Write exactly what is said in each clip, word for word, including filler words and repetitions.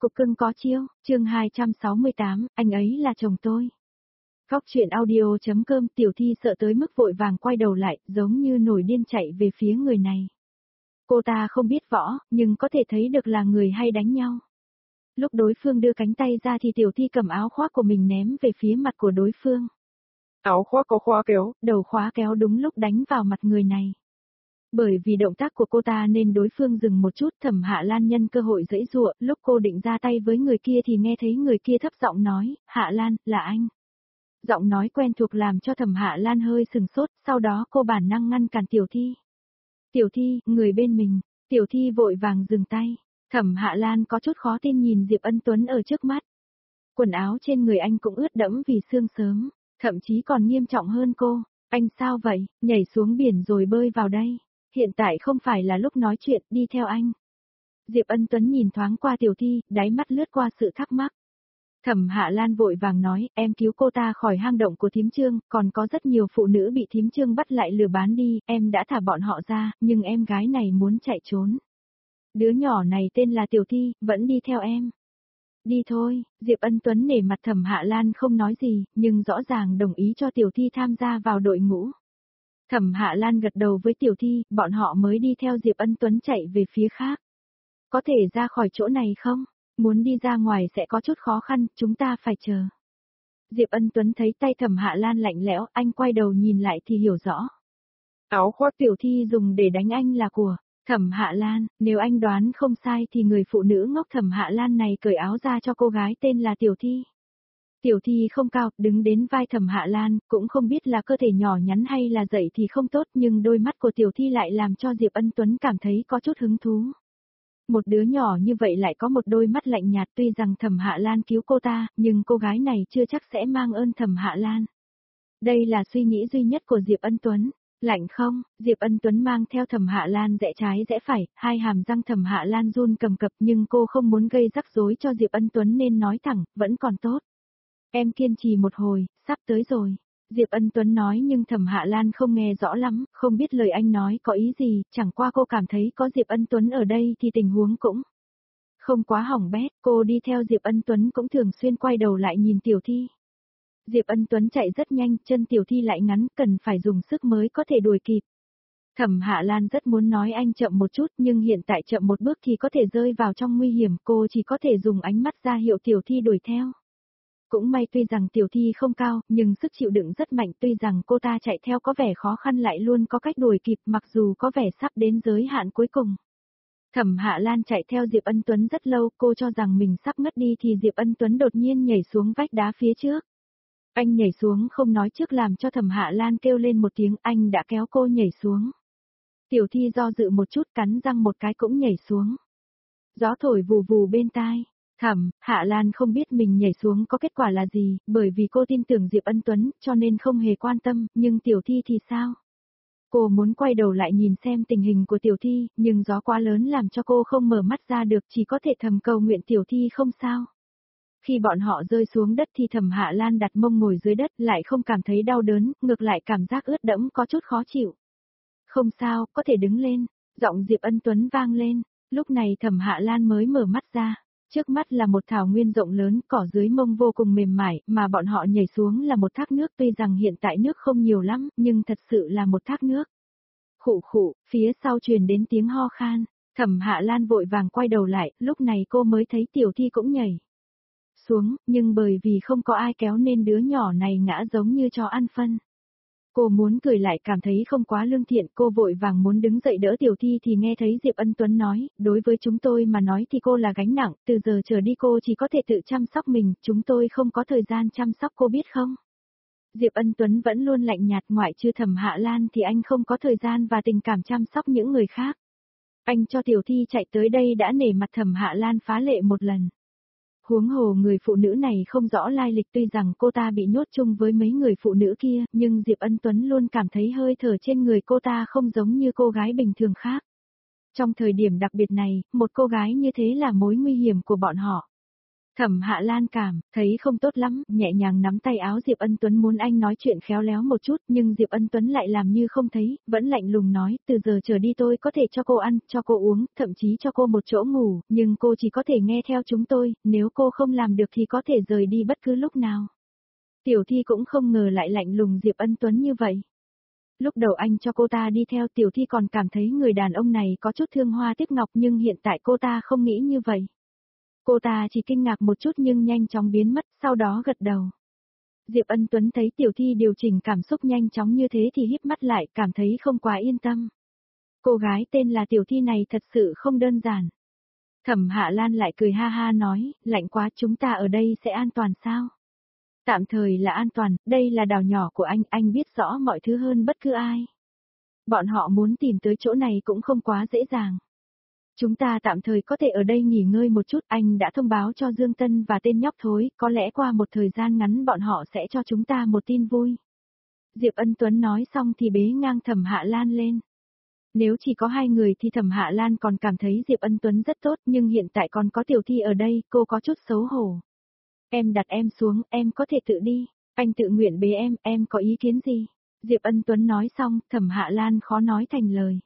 Cục cưng có chiêu, chương hai trăm sáu mươi tám, anh ấy là chồng tôi. Góc truyện audio.com Tiểu Thi sợ tới mức vội vàng quay đầu lại, giống như nổi điên chạy về phía người này. Cô ta không biết võ, nhưng có thể thấy được là người hay đánh nhau. Lúc đối phương đưa cánh tay ra thì Tiểu Thi cầm áo khoác của mình ném về phía mặt của đối phương. Áo khoác có khóa kéo, đầu khóa kéo đúng lúc đánh vào mặt người này. Bởi vì động tác của cô ta nên đối phương dừng một chút, Thẩm Hạ Lan nhân cơ hội giãy giụa, lúc cô định ra tay với người kia thì nghe thấy người kia thấp giọng nói, Hạ Lan, là anh. Giọng nói quen thuộc làm cho Thẩm Hạ Lan hơi sừng sốt, sau đó cô bản năng ngăn cản Tiểu Thi. Tiểu Thi, người bên mình, Tiểu Thi vội vàng dừng tay, Thẩm Hạ Lan có chút khó tin nhìn Diệp Ân Tuấn ở trước mắt. Quần áo trên người anh cũng ướt đẫm vì sương sớm, thậm chí còn nghiêm trọng hơn cô, anh sao vậy, nhảy xuống biển rồi bơi vào đây. Hiện tại không phải là lúc nói chuyện, đi theo anh. Diệp Ân Tuấn nhìn thoáng qua Tiểu Thi, đáy mắt lướt qua sự thắc mắc. Thẩm Hạ Lan vội vàng nói, em cứu cô ta khỏi hang động của thím Trương, còn có rất nhiều phụ nữ bị thím Trương bắt lại lừa bán đi, em đã thả bọn họ ra, nhưng em gái này muốn chạy trốn. Đứa nhỏ này tên là Tiểu Thi, vẫn đi theo em. Đi thôi, Diệp Ân Tuấn nể mặt Thẩm Hạ Lan không nói gì, nhưng rõ ràng đồng ý cho Tiểu Thi tham gia vào đội ngũ. Thẩm Hạ Lan gật đầu với Tiểu Thi, bọn họ mới đi theo Diệp Ân Tuấn chạy về phía khác. Có thể ra khỏi chỗ này không? Muốn đi ra ngoài sẽ có chút khó khăn, chúng ta phải chờ. Diệp Ân Tuấn thấy tay Thẩm Hạ Lan lạnh lẽo, anh quay đầu nhìn lại thì hiểu rõ. Áo khoác Tiểu Thi dùng để đánh anh là của Thẩm Hạ Lan, nếu anh đoán không sai thì người phụ nữ ngốc Thẩm Hạ Lan này cởi áo ra cho cô gái tên là Tiểu Thi. Tiểu Thi không cao, đứng đến vai Thẩm Hạ Lan, cũng không biết là cơ thể nhỏ nhắn hay là dậy thì không tốt, nhưng đôi mắt của Tiểu Thi lại làm cho Diệp Ân Tuấn cảm thấy có chút hứng thú. Một đứa nhỏ như vậy lại có một đôi mắt lạnh nhạt, tuy rằng Thẩm Hạ Lan cứu cô ta, nhưng cô gái này chưa chắc sẽ mang ơn Thẩm Hạ Lan. Đây là suy nghĩ duy nhất của Diệp Ân Tuấn. Lạnh không? Diệp Ân Tuấn mang theo Thẩm Hạ Lan rẽ trái rẽ phải, hai hàm răng Thẩm Hạ Lan run cầm cập, nhưng cô không muốn gây rắc rối cho Diệp Ân Tuấn nên nói thẳng, vẫn còn tốt. Em kiên trì một hồi, sắp tới rồi. Diệp Ân Tuấn nói nhưng Thẩm Hạ Lan không nghe rõ lắm, không biết lời anh nói có ý gì, chẳng qua cô cảm thấy có Diệp Ân Tuấn ở đây thì tình huống cũng không quá hỏng bét, cô đi theo Diệp Ân Tuấn cũng thường xuyên quay đầu lại nhìn Tiểu Thi. Diệp Ân Tuấn chạy rất nhanh, chân Tiểu Thi lại ngắn, cần phải dùng sức mới có thể đuổi kịp. Thẩm Hạ Lan rất muốn nói anh chậm một chút nhưng hiện tại chậm một bước thì có thể rơi vào trong nguy hiểm, cô chỉ có thể dùng ánh mắt ra hiệu Tiểu Thi đuổi theo. Cũng may tuy rằng Tiểu Thi không cao, nhưng sức chịu đựng rất mạnh, tuy rằng cô ta chạy theo có vẻ khó khăn lại luôn có cách đuổi kịp mặc dù có vẻ sắp đến giới hạn cuối cùng. Thẩm Hạ Lan chạy theo Diệp Ân Tuấn rất lâu, cô cho rằng mình sắp ngất đi thì Diệp Ân Tuấn đột nhiên nhảy xuống vách đá phía trước. Anh nhảy xuống không nói trước làm cho Thẩm Hạ Lan kêu lên một tiếng, anh đã kéo cô nhảy xuống. Tiểu Thi do dự một chút, cắn răng một cái cũng nhảy xuống. Gió thổi vù vù bên tai. Thẩm Hạ Lan không biết mình nhảy xuống có kết quả là gì, bởi vì cô tin tưởng Diệp Ân Tuấn, cho nên không hề quan tâm, nhưng Tiểu Thi thì sao? Cô muốn quay đầu lại nhìn xem tình hình của Tiểu Thi, nhưng gió quá lớn làm cho cô không mở mắt ra được, chỉ có thể thầm cầu nguyện Tiểu Thi không sao. Khi bọn họ rơi xuống đất thì Thẩm Hạ Lan đặt mông ngồi dưới đất lại không cảm thấy đau đớn, ngược lại cảm giác ướt đẫm có chút khó chịu. Không sao, có thể đứng lên, giọng Diệp Ân Tuấn vang lên, lúc này Thẩm Hạ Lan mới mở mắt ra. Trước mắt là một thảo nguyên rộng lớn, cỏ dưới mông vô cùng mềm mại, mà bọn họ nhảy xuống là một thác nước, tuy rằng hiện tại nước không nhiều lắm, nhưng thật sự là một thác nước. Khụ khụ, phía sau truyền đến tiếng ho khan, Thẩm Hạ Lan vội vàng quay đầu lại, lúc này cô mới thấy Tiểu Thi cũng nhảy xuống, nhưng bởi vì không có ai kéo nên đứa nhỏ này ngã giống như chó ăn phân. Cô muốn cười lại cảm thấy không quá lương thiện, cô vội vàng muốn đứng dậy đỡ Tiểu Thi thì nghe thấy Diệp Ân Tuấn nói, đối với chúng tôi mà nói thì cô là gánh nặng, từ giờ trở đi cô chỉ có thể tự chăm sóc mình, chúng tôi không có thời gian chăm sóc cô biết không? Diệp Ân Tuấn vẫn luôn lạnh nhạt, ngoại trừ Thẩm Hạ Lan thì anh không có thời gian và tình cảm chăm sóc những người khác. Anh cho Tiểu Thi chạy tới đây đã nể mặt Thẩm Hạ Lan phá lệ một lần. Huống hồ người phụ nữ này không rõ lai lịch, tuy rằng cô ta bị nhốt chung với mấy người phụ nữ kia, nhưng Diệp Ân Tuấn luôn cảm thấy hơi thở trên người cô ta không giống như cô gái bình thường khác. Trong thời điểm đặc biệt này, một cô gái như thế là mối nguy hiểm của bọn họ. Thẩm Hạ Lan cảm thấy không tốt lắm, nhẹ nhàng nắm tay áo Diệp Ân Tuấn muốn anh nói chuyện khéo léo một chút, nhưng Diệp Ân Tuấn lại làm như không thấy, vẫn lạnh lùng nói, từ giờ trở đi tôi có thể cho cô ăn, cho cô uống, thậm chí cho cô một chỗ ngủ, nhưng cô chỉ có thể nghe theo chúng tôi, nếu cô không làm được thì có thể rời đi bất cứ lúc nào. Tiểu Thi cũng không ngờ lại lạnh lùng Diệp Ân Tuấn như vậy. Lúc đầu anh cho cô ta đi theo Tiểu Thi còn cảm thấy người đàn ông này có chút thương hoa tiếc ngọc nhưng hiện tại cô ta không nghĩ như vậy. Cô ta chỉ kinh ngạc một chút nhưng nhanh chóng biến mất, sau đó gật đầu. Diệp Ân Tuấn thấy Tiểu Thi điều chỉnh cảm xúc nhanh chóng như thế thì híp mắt lại, cảm thấy không quá yên tâm. Cô gái tên là Tiểu Thi này thật sự không đơn giản. Thẩm Hạ Lan lại cười ha ha nói, lạnh quá, chúng ta ở đây sẽ an toàn sao? Tạm thời là an toàn, đây là đảo nhỏ của anh, anh biết rõ mọi thứ hơn bất cứ ai. Bọn họ muốn tìm tới chỗ này cũng không quá dễ dàng. Chúng ta tạm thời có thể ở đây nghỉ ngơi một chút, anh đã thông báo cho Dương Tân và tên nhóc thối, có lẽ qua một thời gian ngắn bọn họ sẽ cho chúng ta một tin vui. Diệp Ân Tuấn nói xong thì bế ngang Thẩm Hạ Lan lên. Nếu chỉ có hai người thì Thẩm Hạ Lan còn cảm thấy Diệp Ân Tuấn rất tốt, nhưng hiện tại còn có Tiểu Thi ở đây, cô có chút xấu hổ. Em đặt em xuống, em có thể tự đi, anh tự nguyện bế em, em có ý kiến gì? Diệp Ân Tuấn nói xong, Thẩm Hạ Lan khó nói thành lời.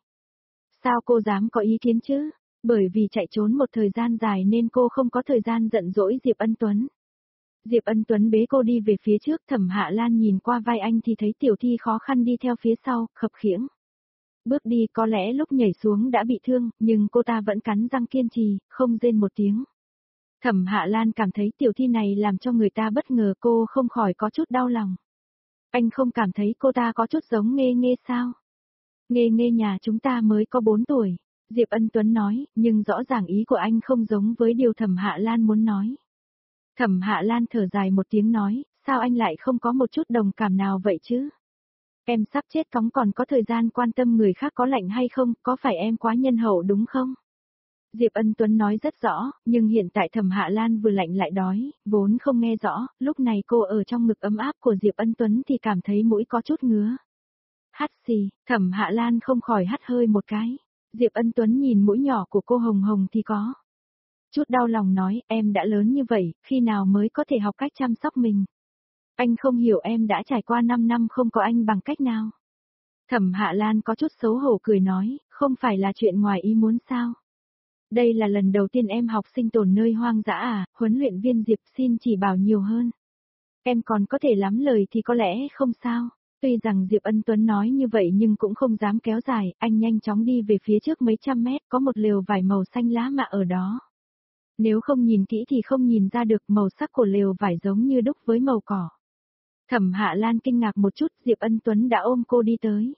Sao cô dám có ý kiến chứ? Bởi vì chạy trốn một thời gian dài nên cô không có thời gian giận dỗi Diệp Ân Tuấn. Diệp Ân Tuấn bế cô đi về phía trước, Thẩm Hạ Lan nhìn qua vai anh thì thấy Tiểu Thi khó khăn đi theo phía sau, khập khiễng. Bước đi có lẽ lúc nhảy xuống đã bị thương, nhưng cô ta vẫn cắn răng kiên trì, không rên một tiếng. Thẩm Hạ Lan cảm thấy Tiểu Thi này làm cho người ta bất ngờ, cô không khỏi có chút đau lòng. Anh không cảm thấy cô ta có chút giống Nghê Nghê sao? Nghê Nghê nhà chúng ta mới có bốn tuổi. Diệp Ân Tuấn nói, nhưng rõ ràng ý của anh không giống với điều Thẩm Hạ Lan muốn nói. Thẩm Hạ Lan thở dài một tiếng nói, sao anh lại không có một chút đồng cảm nào vậy chứ? Em sắp chết cóng còn có thời gian quan tâm người khác có lạnh hay không, có phải em quá nhân hậu đúng không? Diệp Ân Tuấn nói rất rõ, nhưng hiện tại Thẩm Hạ Lan vừa lạnh lại đói, vốn không nghe rõ, lúc này cô ở trong ngực ấm áp của Diệp Ân Tuấn thì cảm thấy mũi có chút ngứa. Hắt xì, Thẩm Hạ Lan không khỏi hắt hơi một cái. Diệp Ân Tuấn nhìn mũi nhỏ của cô hồng hồng thì có chút đau lòng nói, em đã lớn như vậy, khi nào mới có thể học cách chăm sóc mình? Anh không hiểu em đã trải qua năm năm không có anh bằng cách nào. Thẩm Hạ Lan có chút xấu hổ cười nói, không phải là chuyện ngoài ý muốn sao? Đây là lần đầu tiên em học sinh tồn nơi hoang dã à, huấn luyện viên Diệp xin chỉ bảo nhiều hơn. Em còn có thể lắm lời thì có lẽ không sao. Tuy rằng Diệp Ân Tuấn nói như vậy nhưng cũng không dám kéo dài, anh nhanh chóng đi về phía trước mấy trăm mét, có một lều vải màu xanh lá mạ ở đó. Nếu không nhìn kỹ thì không nhìn ra được màu sắc của lều vải giống như đúc với màu cỏ. Thẩm Hạ Lan kinh ngạc một chút, Diệp Ân Tuấn đã ôm cô đi tới.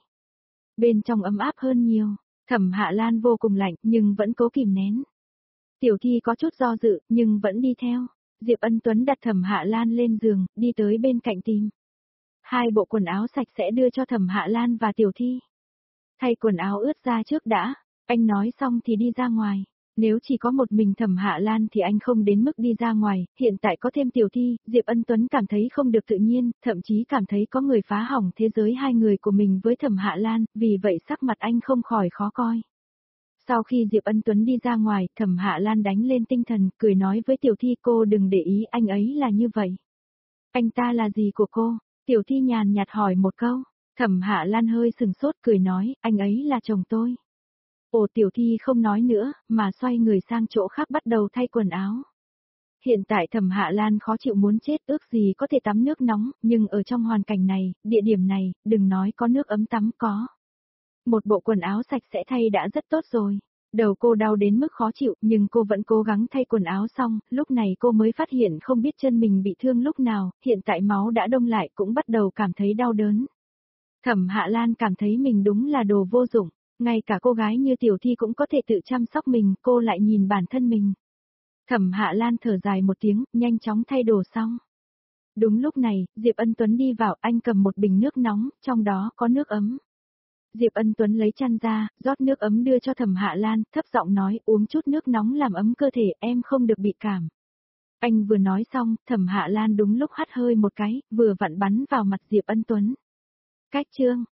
Bên trong ấm áp hơn nhiều, Thẩm Hạ Lan vô cùng lạnh nhưng vẫn cố kìm nén. Tiểu Thi có chút do dự nhưng vẫn đi theo. Diệp Ân Tuấn đặt Thẩm Hạ Lan lên giường, đi tới bên cạnh tìm hai bộ quần áo sạch sẽ đưa cho Thẩm Hạ Lan và Tiểu Thi. Thay quần áo ướt ra trước đã, anh nói xong thì đi ra ngoài. Nếu chỉ có một mình Thẩm Hạ Lan thì anh không đến mức đi ra ngoài, hiện tại có thêm Tiểu Thi, Diệp Ân Tuấn cảm thấy không được tự nhiên, thậm chí cảm thấy có người phá hỏng thế giới hai người của mình với Thẩm Hạ Lan, vì vậy sắc mặt anh không khỏi khó coi. Sau khi Diệp Ân Tuấn đi ra ngoài, Thẩm Hạ Lan đánh lên tinh thần, cười nói với Tiểu Thi cô đừng để ý anh ấy là như vậy. Anh ta là gì của cô? Tiểu Thi nhàn nhạt hỏi một câu. Thẩm Hạ Lan hơi sừng sốt cười nói, anh ấy là chồng tôi. Ồ, Tiểu Thi không nói nữa, mà xoay người sang chỗ khác bắt đầu thay quần áo. Hiện tại Thẩm Hạ Lan khó chịu muốn chết, ước gì có thể tắm nước nóng, nhưng ở trong hoàn cảnh này, địa điểm này, đừng nói có nước ấm tắm có. Một bộ quần áo sạch sẽ thay đã rất tốt rồi. Đầu cô đau đến mức khó chịu, nhưng cô vẫn cố gắng thay quần áo xong, lúc này cô mới phát hiện không biết chân mình bị thương lúc nào, hiện tại máu đã đông lại cũng bắt đầu cảm thấy đau đớn. Thẩm Hạ Lan cảm thấy mình đúng là đồ vô dụng, ngay cả cô gái như Tiểu Thi cũng có thể tự chăm sóc mình, cô lại nhìn bản thân mình. Thẩm Hạ Lan thở dài một tiếng, nhanh chóng thay đồ xong. Đúng lúc này, Diệp Ân Tuấn đi vào, anh cầm một bình nước nóng, trong đó có nước ấm. Diệp Ân Tuấn lấy chăn ra, rót nước ấm đưa cho Thẩm Hạ Lan, thấp giọng nói uống chút nước nóng làm ấm cơ thể, em không được bị cảm. Anh vừa nói xong, Thẩm Hạ Lan đúng lúc hắt hơi một cái, vừa vặn bắn vào mặt Diệp Ân Tuấn. Cách chương